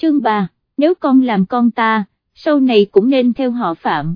chương 3, nếu con làm con ta, sau này cũng nên theo họ Phạm,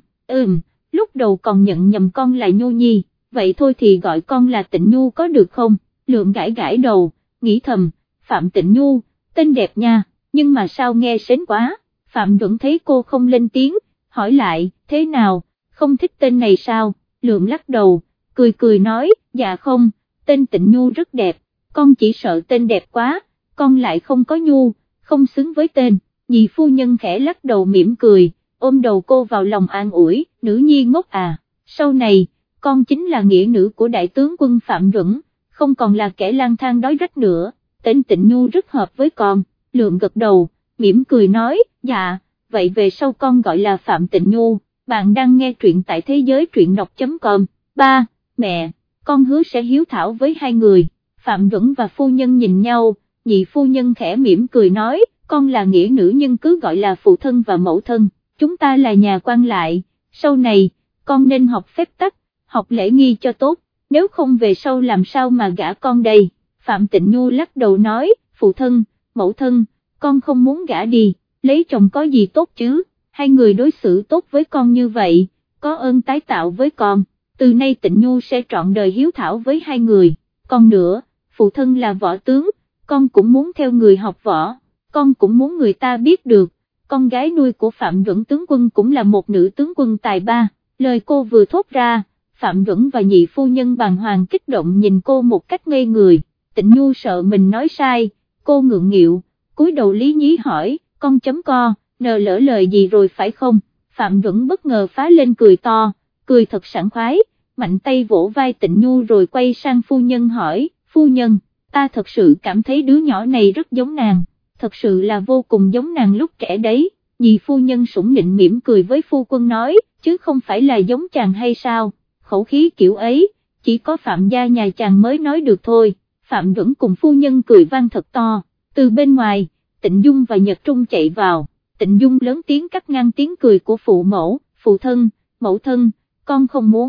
lúc đầu còn nhận nhầm con là Nhu Nhi, vậy thôi thì gọi con là Tịnh Nhu có được không? Lượng gãi gãi đầu, nghĩ thầm, Phạm Tịnh Nhu, tên đẹp nha, nhưng mà sao nghe sến quá. Phạm Duẩn thấy cô không lên tiếng, hỏi lại, thế nào, không thích tên này sao? Lượng lắc đầu, cười cười nói, dạ không, tên Tịnh Nhu rất đẹp, con chỉ sợ tên đẹp quá, con lại không có Nhu, không xứng với tên. Nhị phu nhân khẽ lắc đầu mỉm cười, ôm đầu cô vào lòng an ủi, nữ nhi ngốc à, sau này, con chính là nghĩa nữ của đại tướng quân Phạm Duẩn, không còn là kẻ lang thang đói rách nữa, tên Tịnh Nhu rất hợp với con. Lượng gật đầu, mỉm cười nói, dạ, vậy về sau con gọi là Phạm Tịnh Nhu. Bạn đang nghe truyện tại thế giới truyện đọc.com. Ba, mẹ, con hứa sẽ hiếu thảo với hai người. Phạm Duẩn và phu nhân nhìn nhau, nhị phu nhân khẽ mỉm cười nói, con là nghĩa nữ nhưng cứ gọi là phụ thân và mẫu thân, chúng ta là nhà quan lại, sau này, con nên học phép tắc, học lễ nghi cho tốt, nếu không về sau làm sao mà gả con đây. Phạm Tịnh Nhu lắc đầu nói, phụ thân, mẫu thân, con không muốn gả đi, lấy chồng có gì tốt chứ, hai người đối xử tốt với con như vậy, có ơn tái tạo với con, từ nay Tịnh Nhu sẽ trọn đời hiếu thảo với hai người, còn nữa, phụ thân là võ tướng, con cũng muốn theo người học võ, con cũng muốn người ta biết được, con gái nuôi của Phạm Duẩn tướng quân cũng là một nữ tướng quân tài ba. Lời cô vừa thốt ra, Phạm Duẩn và nhị phu nhân bàng hoàng kích động nhìn cô một cách ngây người. Tịnh Nhu sợ mình nói sai, cô ngượng nghịu, cúi đầu lý nhí hỏi, con chấm co, nờ lỡ lời gì rồi phải không? Phạm Duẩn bất ngờ phá lên cười to, cười thật sảng khoái, mạnh tay vỗ vai Tịnh Nhu rồi quay sang phu nhân hỏi, phu nhân, ta thật sự cảm thấy đứa nhỏ này rất giống nàng, thật sự là vô cùng giống nàng lúc trẻ đấy. Nhị phu nhân sủng nịnh mỉm cười với phu quân nói, chứ không phải là giống chàng hay sao, khẩu khí kiểu ấy, chỉ có Phạm gia nhà chàng mới nói được thôi. Phạm Duẩn cùng phu nhân cười vang thật to, từ bên ngoài, Tịnh Dung và Nhật Trung chạy vào, Tịnh Dung lớn tiếng cắt ngang tiếng cười của phụ mẫu, phụ thân, mẫu thân, con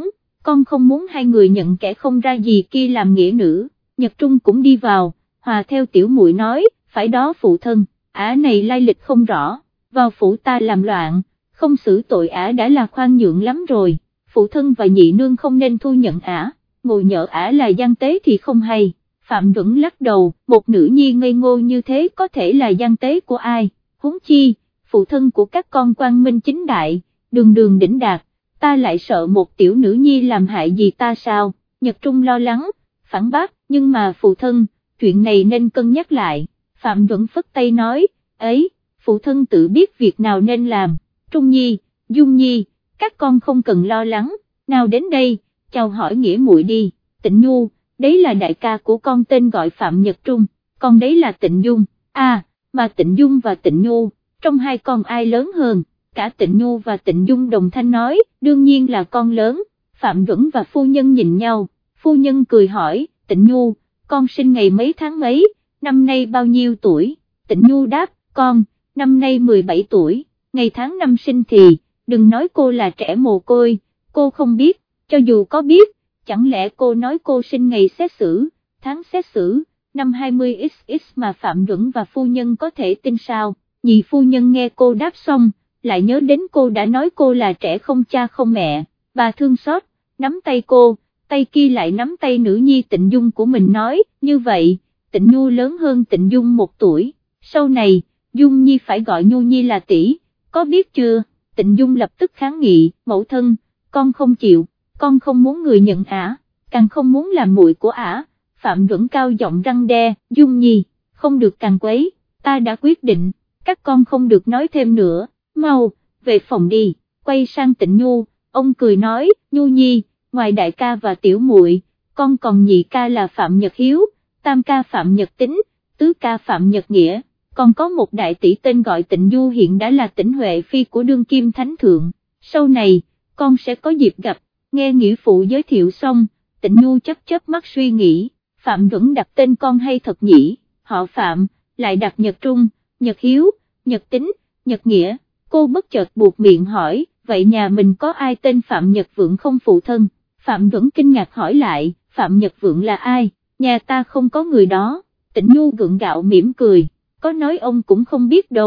không muốn hai người nhận kẻ không ra gì kia làm nghĩa nữ. Nhật Trung cũng đi vào, hòa theo tiểu muội nói, phải đó phụ thân, ả này lai lịch không rõ, vào phủ ta làm loạn, không xử tội ả đã là khoan nhượng lắm rồi, phụ thân và nhị nương không nên thu nhận ả, ngồi nhỡ ả là gian tế thì không hay. Phạm Duẩn lắc đầu, một nữ nhi ngây ngô như thế có thể là gian tế của ai, huống chi, phụ thân của các con quang minh chính đại, đường đường đỉnh đạt, ta lại sợ một tiểu nữ nhi làm hại gì ta sao? Nhật Trung lo lắng, phản bác, nhưng mà phụ thân, chuyện này nên cân nhắc lại. Phạm Duẩn phất tay nói, ấy, phụ thân tự biết việc nào nên làm, Trung Nhi, Dung Nhi, các con không cần lo lắng, nào đến đây, chào hỏi nghĩa muội đi. Tịnh Nhu, đấy là đại ca của con tên gọi Phạm Nhật Trung, còn đấy là Tịnh Dung, mà Tịnh Dung và Tịnh Nhu, trong hai con ai lớn hơn? Cả Tịnh Nhu và Tịnh Dung đồng thanh nói, đương nhiên là con lớn. Phạm Duẩn và phu nhân nhìn nhau, phu nhân cười hỏi, Tịnh Nhu, con sinh ngày mấy tháng mấy, năm nay bao nhiêu tuổi? Tịnh Nhu đáp, con, năm nay 17 tuổi, ngày tháng năm sinh thì, đừng nói cô là trẻ mồ côi, cô không biết, cho dù có biết, chẳng lẽ cô nói cô sinh ngày xét xử, tháng xét xử, năm 20XX mà Phạm Duẩn và phu nhân có thể tin sao? Nhị phu nhân nghe cô đáp xong, lại nhớ đến cô đã nói cô là trẻ không cha không mẹ, bà thương xót, nắm tay cô, tay kia lại nắm tay nữ nhi Tịnh Dung của mình nói, như vậy, Tịnh Nhu lớn hơn Tịnh Dung 1 tuổi, sau này, Dung Nhi phải gọi Nhu Nhi là tỷ, có biết chưa? Tịnh Dung lập tức kháng nghị, mẫu thân, con không chịu, con không muốn người nhận ả, càng không muốn làm muội của ả. Phạm Duẩn cao giọng răn đe, Dung Nhi, không được càng quấy, ta đã quyết định, các con không được nói thêm nữa, mau, về phòng đi. Quay sang Tịnh Nhu, ông cười nói, Nhu Nhi, ngoài đại ca và tiểu muội, con còn nhị ca là Phạm Nhật Hiếu, tam ca Phạm Nhật Tính, tứ ca Phạm Nhật Nghĩa, còn có một đại tỷ tên gọi Tịnh Du hiện đã là Tĩnh Huệ Phi của đương kim thánh thượng, sau này, con sẽ có dịp gặp. Nghe nghĩa phụ giới thiệu xong, Tịnh Nhu chớp mắt suy nghĩ, Phạm Duẩn đặt tên con hay thật nhỉ, họ Phạm, lại đặt Nhật Trung, Nhật Hiếu, Nhật Tính, Nhật Nghĩa, cô bất chợt buột miệng hỏi, vậy nhà mình có ai tên Phạm Nhật Vượng không phụ thân? Phạm Duẩn kinh ngạc hỏi lại, Phạm Nhật Vượng là ai? Nhà ta không có người đó. Tịnh Nhu gượng gạo mỉm cười, có nói ông cũng không biết đâu,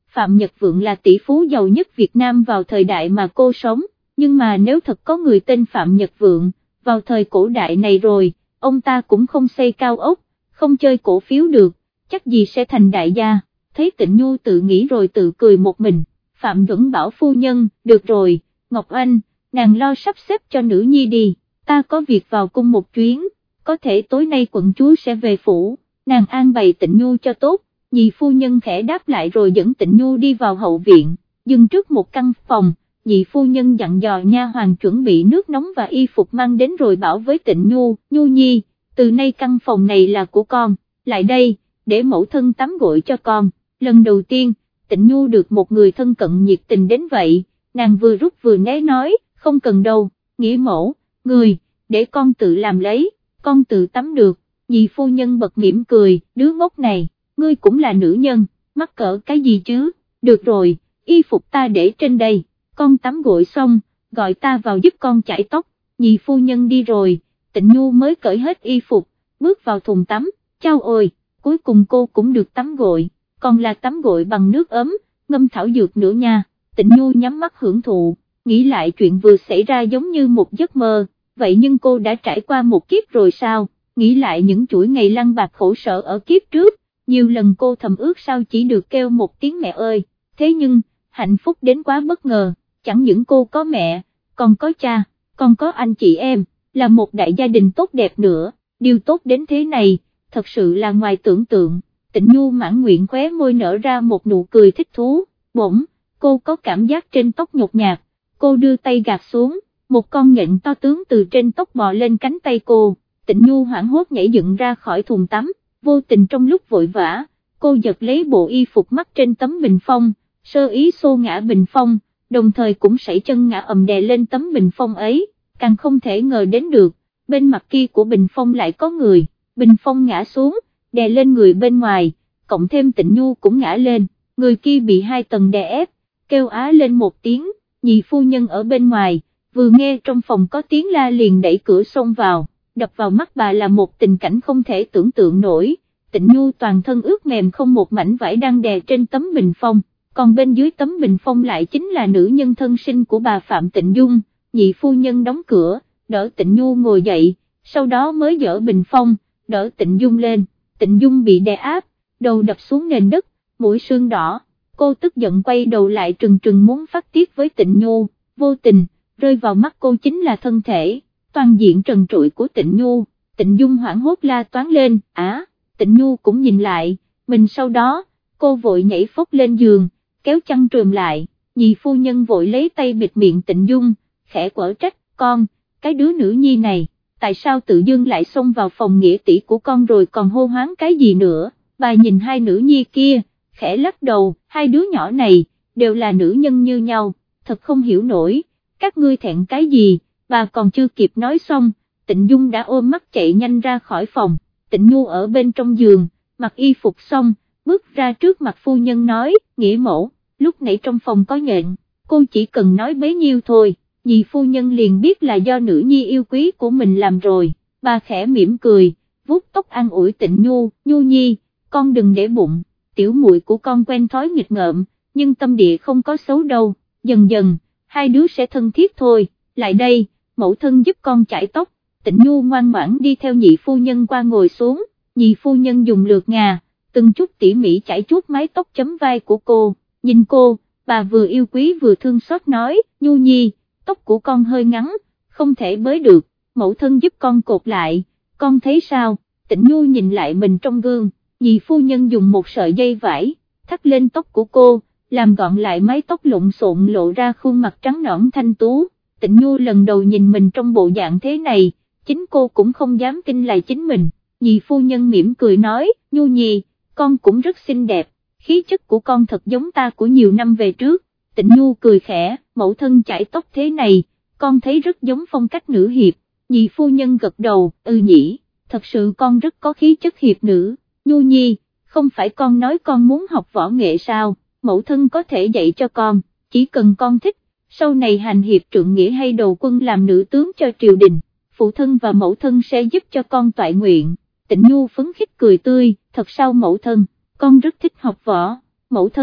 Phạm Nhật Vượng là tỷ phú giàu nhất Việt Nam vào thời đại mà cô sống, nhưng mà nếu thật có người tên Phạm Nhật Vượng, vào thời cổ đại này rồi, ông ta cũng không xây cao ốc, không chơi cổ phiếu được, chắc gì sẽ thành đại gia. Thấy Tịnh Nhu tự nghĩ rồi tự cười một mình, Phạm Duẩn bảo phu nhân, được rồi, Ngọc Anh, nàng lo sắp xếp cho nữ nhi đi, ta có việc vào cung một chuyến, có thể tối nay quận chúa sẽ về phủ, nàng an bày Tịnh Nhu cho tốt. Nhị phu nhân khẽ đáp lại rồi dẫn Tịnh Nhu đi vào hậu viện, dừng trước một căn phòng, nhị phu nhân dặn dò nha hoàn chuẩn bị nước nóng và y phục mang đến rồi bảo với Tịnh Nhu, Nhu nhi, từ nay căn phòng này là của con, lại đây, để mẫu thân tắm gội cho con. Lần đầu tiên, Tịnh Nhu được một người thân cận nhiệt tình đến vậy, nàng vừa rút vừa né nói, không cần đâu, nghĩa mẫu, người, để con tự làm lấy, con tự tắm được. Nhị phu nhân bật mỉm cười, đứa ngốc này, ngươi cũng là nữ nhân, mắc cỡ cái gì chứ, được rồi, y phục ta để trên đây, con tắm gội xong, gọi ta vào giúp con chải tóc. Nhị phu nhân đi rồi, Tịnh Nhu mới cởi hết y phục, bước vào thùng tắm, chao ôi, cuối cùng cô cũng được tắm gội, còn là tắm gội bằng nước ấm, ngâm thảo dược nữa nha. Tịnh Nhu nhắm mắt hưởng thụ, nghĩ lại chuyện vừa xảy ra giống như một giấc mơ, vậy nhưng cô đã trải qua một kiếp rồi sao, nghĩ lại những chuỗi ngày lăn bạc khổ sở ở kiếp trước, nhiều lần cô thầm ước sao chỉ được kêu một tiếng mẹ ơi, thế nhưng, hạnh phúc đến quá bất ngờ, chẳng những cô có mẹ, còn có cha, còn có anh chị em, là một đại gia đình tốt đẹp nữa, điều tốt đến thế này, thật sự là ngoài tưởng tượng. Tịnh Nhu mãn nguyện khóe môi nở ra một nụ cười thích thú, bỗng, cô có cảm giác trên tóc nhột nhạt, cô đưa tay gạt xuống, một con nhện to tướng từ trên tóc bò lên cánh tay cô, Tịnh Nhu hoảng hốt nhảy dựng ra khỏi thùng tắm, vô tình trong lúc vội vã, cô giật lấy bộ y phục mắc trên tấm bình phong, sơ ý xô ngã bình phong, đồng thời cũng sẩy chân ngã ầm đè lên tấm bình phong ấy, càng không thể ngờ đến được, bên mặt kia của bình phong lại có người, bình phong ngã xuống, đè lên người bên ngoài, cộng thêm Tịnh Nhu cũng ngã lên, người kia bị hai tầng đè ép, kêu á lên một tiếng. Nhị phu nhân ở bên ngoài, vừa nghe trong phòng có tiếng la liền đẩy cửa xông vào, đập vào mắt bà là một tình cảnh không thể tưởng tượng nổi. Tịnh Nhu toàn thân ướt mềm không một mảnh vải đang đè trên tấm bình phong, còn bên dưới tấm bình phong lại chính là nữ nhân thân sinh của bà Phạm Tịnh Dung. Nhị phu nhân đóng cửa, đỡ Tịnh Nhu ngồi dậy, sau đó mới dỡ bình phong, đỡ Tịnh Dung lên. Tịnh Dung bị đè áp, đầu đập xuống nền đất, mũi sưng đỏ, cô tức giận quay đầu lại trừng trừng muốn phát tiết với Tịnh Nhu, vô tình, rơi vào mắt cô chính là thân thể, toàn diện trần trụi của Tịnh Nhu. Tịnh Dung hoảng hốt la toáng lên, Tịnh Nhu cũng nhìn lại, mình sau đó, cô vội nhảy phốc lên giường, kéo chăn trùm lại, nhị phu nhân vội lấy tay bịt miệng Tịnh Dung, khẽ quở trách, con, cái đứa nữ nhi này, tại sao tự dưng lại xông vào phòng nghĩa tỷ của con rồi còn hô hoáng cái gì nữa. Bà nhìn hai nữ nhi kia, khẽ lắc đầu, hai đứa nhỏ này, đều là nữ nhân như nhau, thật không hiểu nổi, các ngươi thẹn cái gì. Bà còn chưa kịp nói xong, Tịnh Dung đã ôm mắt chạy nhanh ra khỏi phòng. Tịnh Nhu ở bên trong giường, mặc y phục xong, bước ra trước mặt phu nhân nói, nghĩa mẫu, lúc nãy trong phòng có nhện, cô chỉ cần nói bấy nhiêu thôi. Nhị phu nhân liền biết là do nữ nhi yêu quý của mình làm rồi, bà khẽ mỉm cười, vuốt tóc an ủi Tịnh Nhu, Nhu nhi, con đừng để bụng, tiểu muội của con quen thói nghịch ngợm, nhưng tâm địa không có xấu đâu, dần dần, hai đứa sẽ thân thiết thôi, lại đây, mẫu thân giúp con chải tóc. Tịnh Nhu ngoan ngoãn đi theo nhị phu nhân qua ngồi xuống, nhị phu nhân dùng lược ngà, từng chút tỉ mỉ chải chuốt mái tóc chấm vai của cô, nhìn cô, bà vừa yêu quý vừa thương xót nói, Nhu nhi, tóc của con hơi ngắn, không thể bới được, mẫu thân giúp con cột lại, con thấy sao? Tịnh Nhu nhìn lại mình trong gương, nhị phu nhân dùng một sợi dây vải, thắt lên tóc của cô, làm gọn lại mái tóc lộn xộn lộ ra khuôn mặt trắng nõn thanh tú. Tịnh Nhu lần đầu nhìn mình trong bộ dạng thế này, chính cô cũng không dám tin là chính mình. Nhị phu nhân mỉm cười nói, Nhu nhi, con cũng rất xinh đẹp, khí chất của con thật giống ta của nhiều năm về trước. Tịnh Nhu cười khẽ, mẫu thân chải tóc thế này, con thấy rất giống phong cách nữ hiệp. Nhị phu nhân gật đầu, nhỉ, thật sự con rất có khí chất hiệp nữ. Nhu nhi, không phải con nói con muốn học võ nghệ sao, mẫu thân có thể dạy cho con, chỉ cần con thích, sau này hành hiệp trượng nghĩa hay đầu quân làm nữ tướng cho triều đình, phụ thân và mẫu thân sẽ giúp cho con toại nguyện. Tịnh Nhu phấn khích cười tươi, thật sao mẫu thân, con rất thích học võ, mẫu thân,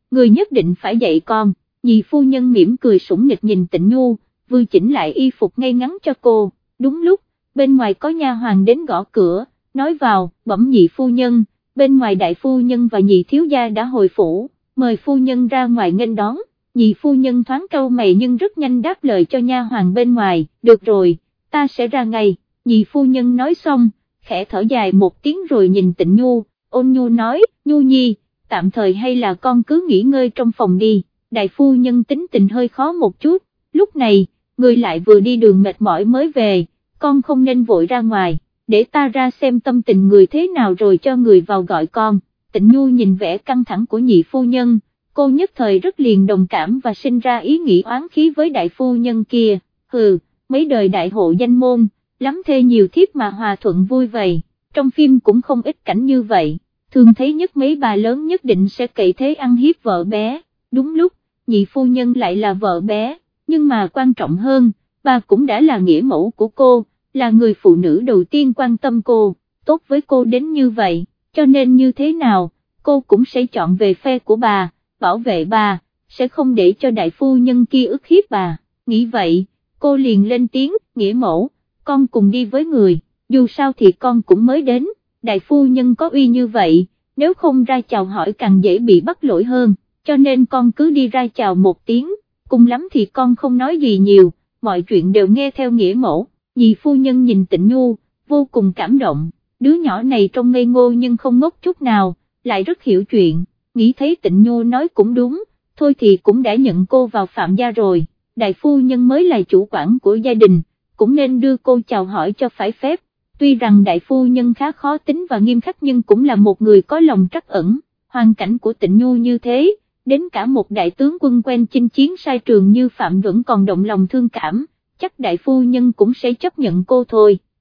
người nhất định phải dạy con. Nhị phu nhân mỉm cười sủng nịch nhìn Tịnh Nhu, vừa chỉnh lại y phục ngay ngắn cho cô. Đúng lúc, bên ngoài có nha hoàn đến gõ cửa, nói vào, bẩm nhị phu nhân, bên ngoài đại phu nhân và nhị thiếu gia đã hồi phủ, mời phu nhân ra ngoài nghênh đón. Nhị phu nhân thoáng cau mày nhưng rất nhanh đáp lời cho nha hoàn bên ngoài, được rồi, ta sẽ ra ngay. Nhị phu nhân nói xong, khẽ thở dài một tiếng rồi nhìn Tịnh Nhu, ôn nhu nói, Nhu nhi, tạm thời hay là con cứ nghỉ ngơi trong phòng đi. Đại phu nhân tính tình hơi khó một chút, lúc này, người lại vừa đi đường mệt mỏi mới về, con không nên vội ra ngoài, để ta ra xem tâm tình người thế nào rồi cho người vào gọi con. Tịnh Nhu nhìn vẻ căng thẳng của nhị phu nhân, cô nhất thời rất liền đồng cảm và sinh ra ý nghĩ oán khí với đại phu nhân kia, hừ, mấy đời đại hộ danh môn, lắm thê nhiều thiếp mà hòa thuận vui vậy, trong phim cũng không ít cảnh như vậy, thường thấy nhất mấy bà lớn nhất định sẽ cậy thế ăn hiếp vợ bé, đúng lúc, nhị phu nhân lại là vợ bé, nhưng mà quan trọng hơn, bà cũng đã là nghĩa mẫu của cô, là người phụ nữ đầu tiên quan tâm cô, tốt với cô đến như vậy, cho nên như thế nào, cô cũng sẽ chọn về phe của bà, bảo vệ bà, sẽ không để cho đại phu nhân kia ức hiếp bà, nghĩ vậy, cô liền lên tiếng, nghĩa mẫu, con cùng đi với người, dù sao thì con cũng mới đến, đại phu nhân có uy như vậy, nếu không ra chào hỏi càng dễ bị bắt lỗi hơn, cho nên con cứ đi ra chào một tiếng, cùng lắm thì con không nói gì nhiều, mọi chuyện đều nghe theo nghĩa mẫu. Nhị phu nhân nhìn Tịnh Nhu, vô cùng cảm động, đứa nhỏ này trông ngây ngô nhưng không ngốc chút nào, lại rất hiểu chuyện, nghĩ thấy Tịnh Nhu nói cũng đúng, thôi thì cũng đã nhận cô vào phạm gia rồi, đại phu nhân mới là chủ quản của gia đình, cũng nên đưa cô chào hỏi cho phải phép, tuy rằng đại phu nhân khá khó tính và nghiêm khắc nhưng cũng là một người có lòng trắc ẩn, hoàn cảnh của Tịnh Nhu như thế, đến cả một đại tướng quân quen chinh chiến sai trường như Phạm vẫn còn động lòng thương cảm, chắc đại phu nhân cũng sẽ chấp nhận cô thôi.